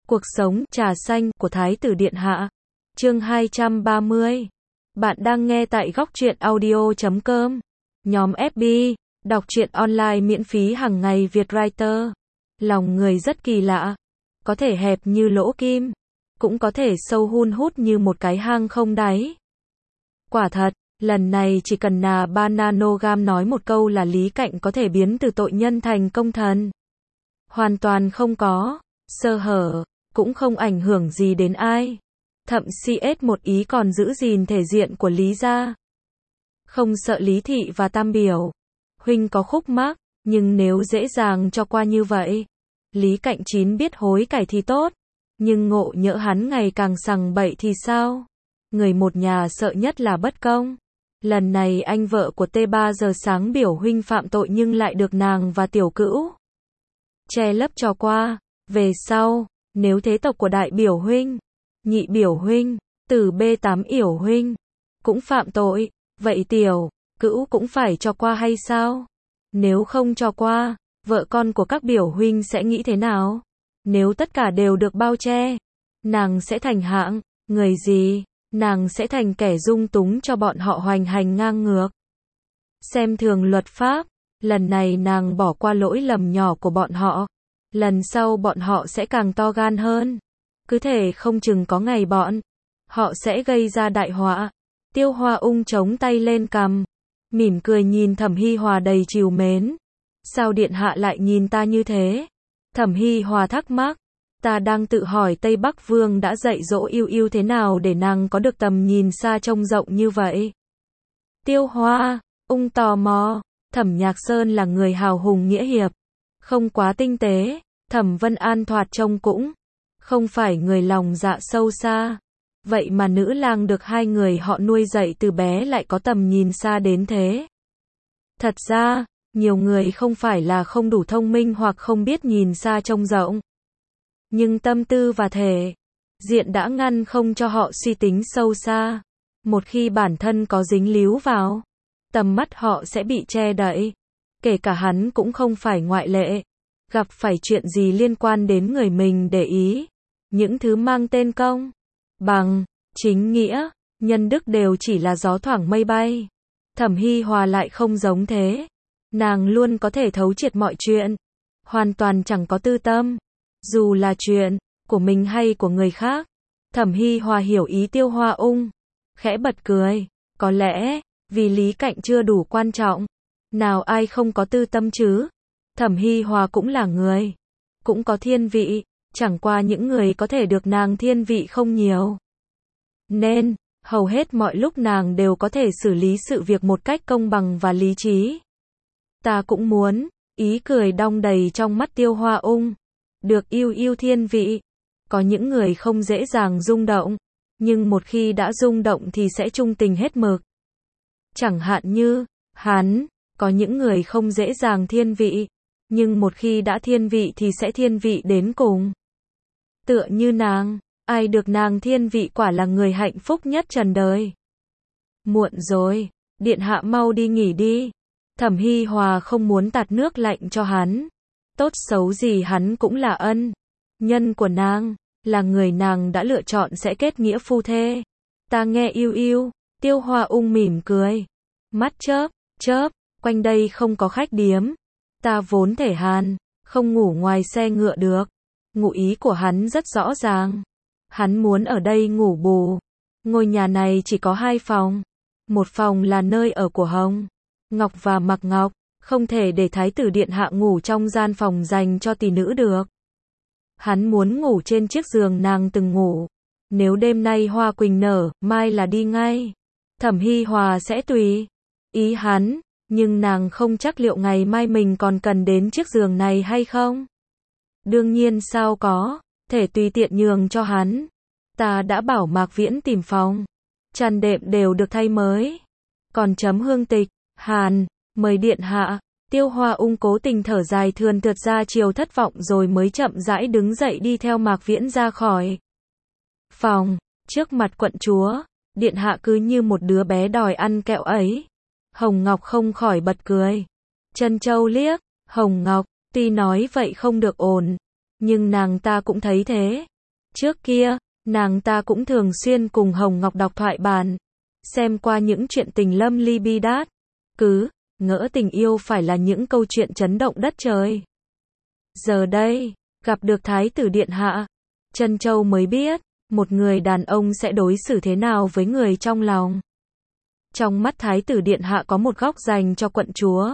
Cuộc sống trà xanh của Thái tử Điện Hạ. Chương 230. Bạn đang nghe tại góc truyện audio.com. Nhóm FB, đọc truyện online miễn phí hàng ngày Việt Writer. Lòng người rất kỳ lạ. Có thể hẹp như lỗ kim, cũng có thể sâu hun hút như một cái hang không đáy. Quả thật, lần này chỉ cần ba nanogam nói một câu là Lý Cạnh có thể biến từ tội nhân thành công thần. Hoàn toàn không có sơ hở, cũng không ảnh hưởng gì đến ai. Thậm CS một ý còn giữ gìn thể diện của Lý gia. Không sợ Lý thị và Tam biểu huynh có khúc mắc, nhưng nếu dễ dàng cho qua như vậy, Lý Cạnh chín biết hối cải thì tốt, nhưng ngộ nhỡ hắn ngày càng sằng bậy thì sao? Người một nhà sợ nhất là bất công. Lần này anh vợ của T3 giờ sáng biểu huynh phạm tội nhưng lại được nàng và tiểu cữu che lấp cho qua. Về sau, nếu thế tộc của đại biểu huynh, nhị biểu huynh, từ B8 yểu huynh cũng phạm tội, vậy tiểu cữu cũng phải cho qua hay sao? Nếu không cho qua, vợ con của các biểu huynh sẽ nghĩ thế nào? Nếu tất cả đều được bao che, nàng sẽ thành hạng người gì? Nàng sẽ thành kẻ dung túng cho bọn họ hoành hành ngang ngược, xem thường luật pháp. Lần này nàng bỏ qua lỗi lầm nhỏ của bọn họ, lần sau bọn họ sẽ càng to gan hơn. Cứ thể không chừng có ngày bọn họ sẽ gây ra đại họa. Tiêu Hoa Ung chống tay lên cằm, mỉm cười nhìn Thẩm Hi Hòa đầy trìu mến. Sao điện hạ lại nhìn ta như thế? Thẩm Hi Hòa thắc mắc. Ta đang tự hỏi Tây Bắc Vương đã dạy dỗ Yêu Yêu thế nào để nàng có được tầm nhìn xa trông rộng như vậy. Tiêu Hoa Ung tò mò. Thẩm Nhạc Sơn là người hào hùng nghĩa hiệp, không quá tinh tế. Thẩm Vân An thoạt trông cũng không phải người lòng dạ sâu xa. Vậy mà nữ lang được hai người họ nuôi dạy từ bé lại có tầm nhìn xa đến thế. Thật ra, nhiều người không phải là không đủ thông minh hoặc không biết nhìn xa trông rộng, nhưng tâm tư và thể diện đã ngăn không cho họ suy tính sâu xa. Một khi bản thân có dính líu vào, tầm mắt họ sẽ bị che đậy. Kể cả hắn cũng không phải ngoại lệ. Gặp phải chuyện gì liên quan đến người mình để ý, những thứ mang tên công bằng, chính nghĩa, nhân đức đều chỉ là gió thoảng mây bay. Thẩm Hi Hòa lại không giống thế. Nàng luôn có thể thấu triệt mọi chuyện, hoàn toàn chẳng có tư tâm, dù là chuyện của mình hay của người khác. Thẩm Hi Hòa hiểu ý Tiêu Hoa Ung, khẽ bật cười. Có lẽ vì Lý Cạnh chưa đủ quan trọng. Nào ai không có tư tâm chứ? Thẩm Hi Hòa cũng là người, cũng có thiên vị, chẳng qua những người có thể được nàng thiên vị không nhiều. Nên, hầu hết mọi lúc nàng đều có thể xử lý sự việc một cách công bằng và lý trí. Ta cũng muốn, ý cười đong đầy trong mắt Tiêu Hoa Ung. Được Yêu Yêu thiên vị. Có những người không dễ dàng rung động, nhưng một khi đã rung động thì sẽ trung tình hết mực. Chẳng hạn như, hắn, có những người không dễ dàng thiên vị, nhưng một khi đã thiên vị thì sẽ thiên vị đến cùng. Tựa như nàng, ai được nàng thiên vị quả là người hạnh phúc nhất trần đời. Muộn rồi, điện hạ mau đi nghỉ đi. Thẩm Hi Hòa không muốn tạt nước lạnh cho hắn. Tốt xấu gì hắn cũng là ân nhân của nàng, là người nàng đã lựa chọn sẽ kết nghĩa phu thê. Ta nghe Yêu Yêu. Tiêu Hoa Ung mỉm cười, mắt chớp chớp. Quanh đây không có khách điếm, ta vốn thể hàn, không ngủ ngoài xe ngựa được. Ngụ ý của hắn rất rõ ràng, hắn muốn ở đây ngủ bù. Ngôi nhà này chỉ có 2 phòng, một phòng là nơi ở của Hồng Ngọc và Mạc Ngọc, không thể để Thái tử Điện Hạ ngủ trong gian phòng dành cho tỷ nữ được. Hắn muốn ngủ trên chiếc giường nàng từng ngủ. Nếu đêm nay hoa quỳnh nở, mai là đi ngay. Thẩm Hi Hòa sẽ tùy ý hắn, nhưng nàng không chắc liệu ngày mai mình còn cần đến chiếc giường này hay không. Đương nhiên sao có thể tùy tiện nhường cho hắn. Ta đã bảo Mạc Viễn tìm phòng, chăn đệm đều được thay mới, còn chấm hương tịch, hàn, mời điện hạ. Tiêu Hoa Ung cố tình thở dài thườn thượt ra chiều thất vọng rồi mới chậm rãi đứng dậy đi theo Mạc Viễn ra khỏi phòng. Trước mặt quận chúa, điện hạ cứ như một đứa bé đòi ăn kẹo ấy. Hồng Ngọc không khỏi bật cười. Trân Châu liếc Hồng Ngọc, tuy nói vậy không được ổn, nhưng nàng ta cũng thấy thế. Trước kia, nàng ta cũng thường xuyên cùng Hồng Ngọc đọc thoại bản, xem qua những chuyện tình lâm ly bi đát, cứ ngỡ tình yêu phải là những câu chuyện chấn động đất trời. Giờ đây, gặp được Thái tử Điện Hạ, Trân Châu mới biết, một người đàn ông sẽ đối xử thế nào với người trong lòng. Trong mắt Thái tử Điện Hạ có một góc dành cho quận chúa.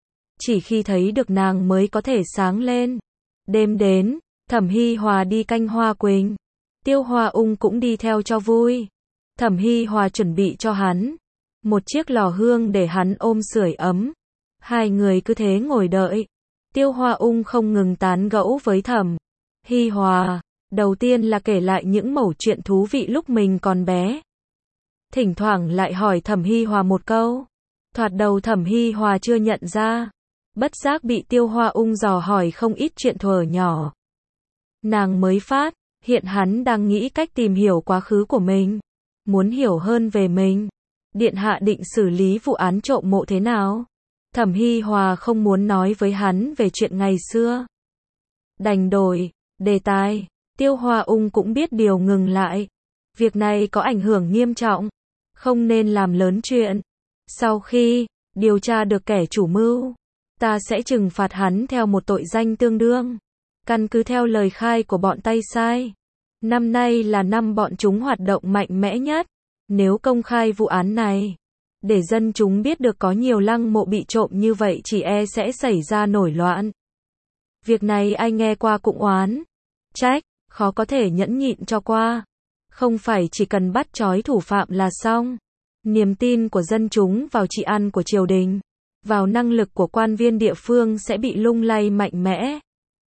Chỉ khi thấy được nàng mới có thể sáng lên. Đêm đến, Thẩm Hi Hòa đi canh Hoa Quỳnh. Tiêu Hoa Ung cũng đi theo cho vui. Thẩm Hi Hòa chuẩn bị cho hắn một chiếc lò hương để hắn ôm sưởi ấm. Hai người cứ thế ngồi đợi. Tiêu Hoa Ung không ngừng tán gẫu với Thẩm Hi Hòa. Đầu tiên là kể lại những mẩu chuyện thú vị lúc mình còn bé. Thỉnh thoảng lại hỏi Thẩm Hi Hòa một câu. Thoạt đầu Thẩm Hi Hòa chưa nhận ra. Bất giác bị Tiêu Hoa Ung dò hỏi không ít chuyện thuở nhỏ. Nàng mới phát hiện hắn đang nghĩ cách tìm hiểu quá khứ của mình. Muốn hiểu hơn về mình. Điện hạ định xử lý vụ án trộm mộ thế nào? Thẩm Hi Hòa không muốn nói với hắn về chuyện ngày xưa. Đành đổi đề tài. Tiêu Hoa Ung cũng biết điều ngừng lại. Việc này có ảnh hưởng nghiêm trọng. Không nên làm lớn chuyện. Sau khi điều tra được kẻ chủ mưu, ta sẽ trừng phạt hắn theo một tội danh tương đương. Căn cứ theo lời khai của bọn Tay Sai, năm nay là năm bọn chúng hoạt động mạnh mẽ nhất. Nếu công khai vụ án này, để dân chúng biết được có nhiều lăng mộ bị trộm như vậy chỉ e sẽ xảy ra nổi loạn. Việc này ai nghe qua cũng oán trách, khó có thể nhẫn nhịn cho qua. Không phải chỉ cần bắt trói thủ phạm là xong. Niềm tin của dân chúng vào trị an của triều đình, vào năng lực của quan viên địa phương sẽ bị lung lay mạnh mẽ.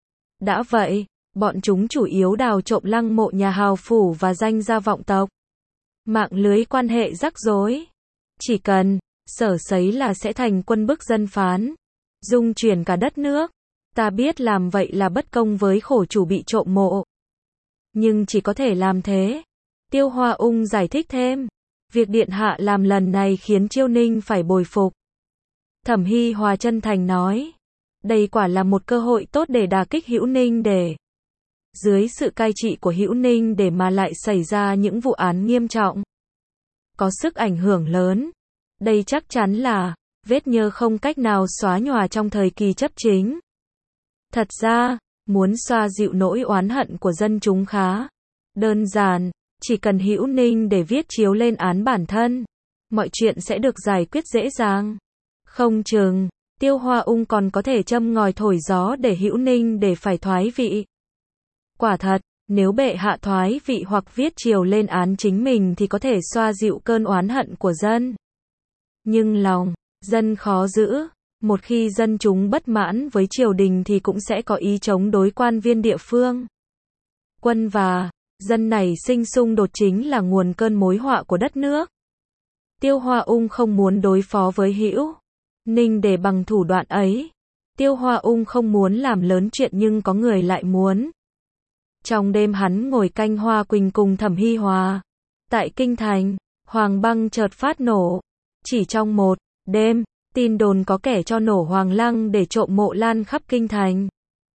Đã vậy, bọn chúng chủ yếu đào trộm lăng mộ nhà hào phủ và danh gia vọng tộc. Mạng lưới quan hệ rắc rối. Chỉ cần sở sấy là sẽ thành quân bức dân phán, dung chuyển cả đất nước. Ta biết làm vậy là bất công với khổ chủ bị trộm mộ. Nhưng chỉ có thể làm thế. Tiêu Hoa Ung giải thích thêm. Việc điện hạ làm lần này khiến Chiêu Ninh phải bồi phục. Thẩm Hi Hòa chân thành nói. Đây quả là một cơ hội tốt để đả kích Hữu Ninh để. Dưới sự cai trị của Hữu Ninh để mà lại xảy ra những vụ án nghiêm trọng. Có sức ảnh hưởng lớn. Đây chắc chắn là vết nhơ không cách nào xóa nhòa trong thời kỳ chấp chính. Thật ra, muốn xoa dịu nỗi oán hận của dân chúng khá đơn giản. Chỉ cần Hữu Ninh để viết chiếu lên án bản thân, mọi chuyện sẽ được giải quyết dễ dàng. Không chừng, Tiêu Hoa Ung còn có thể châm ngòi thổi gió để Hữu Ninh để phải thoái vị. Quả thật, nếu bệ hạ thoái vị hoặc viết chiếu lên án chính mình thì có thể xoa dịu cơn oán hận của dân. Nhưng lòng dân khó giữ. Một khi dân chúng bất mãn với triều đình thì cũng sẽ có ý chống đối quan viên địa phương. Quân và dân này sinh xung đột chính là nguồn cơn mối họa của đất nước. Tiêu Hoa Ung không muốn đối phó với Hữu Ninh để bằng thủ đoạn ấy. Tiêu Hoa Ung không muốn làm lớn chuyện nhưng có người lại muốn. Trong đêm hắn ngồi canh Hoa Quỳnh cùng Thẩm Hi Hòa. Tại Kinh Thành, Hoàng Băng chợt phát nổ. Chỉ trong một đêm, tin đồn có kẻ cho nổ Hoàng Lăng để trộm mộ lan khắp Kinh Thành.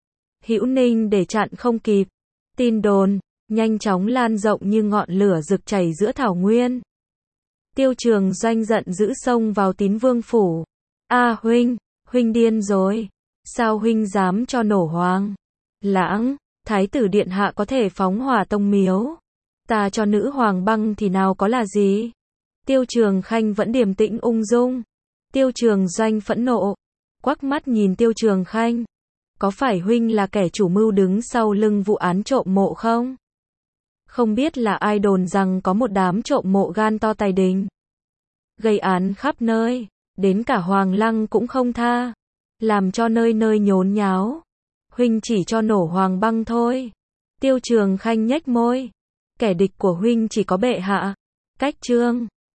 Hữu Ninh để chặn không kịp. Tin đồn nhanh chóng lan rộng như ngọn lửa rực chảy giữa thảo nguyên. Tiêu Trường Doanh giận dữ xông vào Tín Vương phủ. A huynh điên rồi. Sao huynh dám cho nổ Hoàng Lãng? Thái tử điện hạ có thể phóng hỏa tông miếu. Ta cho nữ Hoàng Băng thì nào có là gì? Tiêu Trường Khanh vẫn điềm tĩnh ung dung. Tiêu Trường Doanh phẫn nộ, quắc mắt nhìn Tiêu Trường Khanh. Có phải huynh là kẻ chủ mưu đứng sau lưng vụ án trộm mộ không? Không biết là ai đồn rằng có một đám trộm mộ gan to tài đình. Gây án khắp nơi, đến cả Hoàng Lăng cũng không tha. Làm cho nơi nơi nhốn nháo. Huynh chỉ cho nổ Hoàng Băng thôi. Tiêu Trường Khanh nhếch môi. Kẻ địch của huynh chỉ có bệ hạ. Cách trương.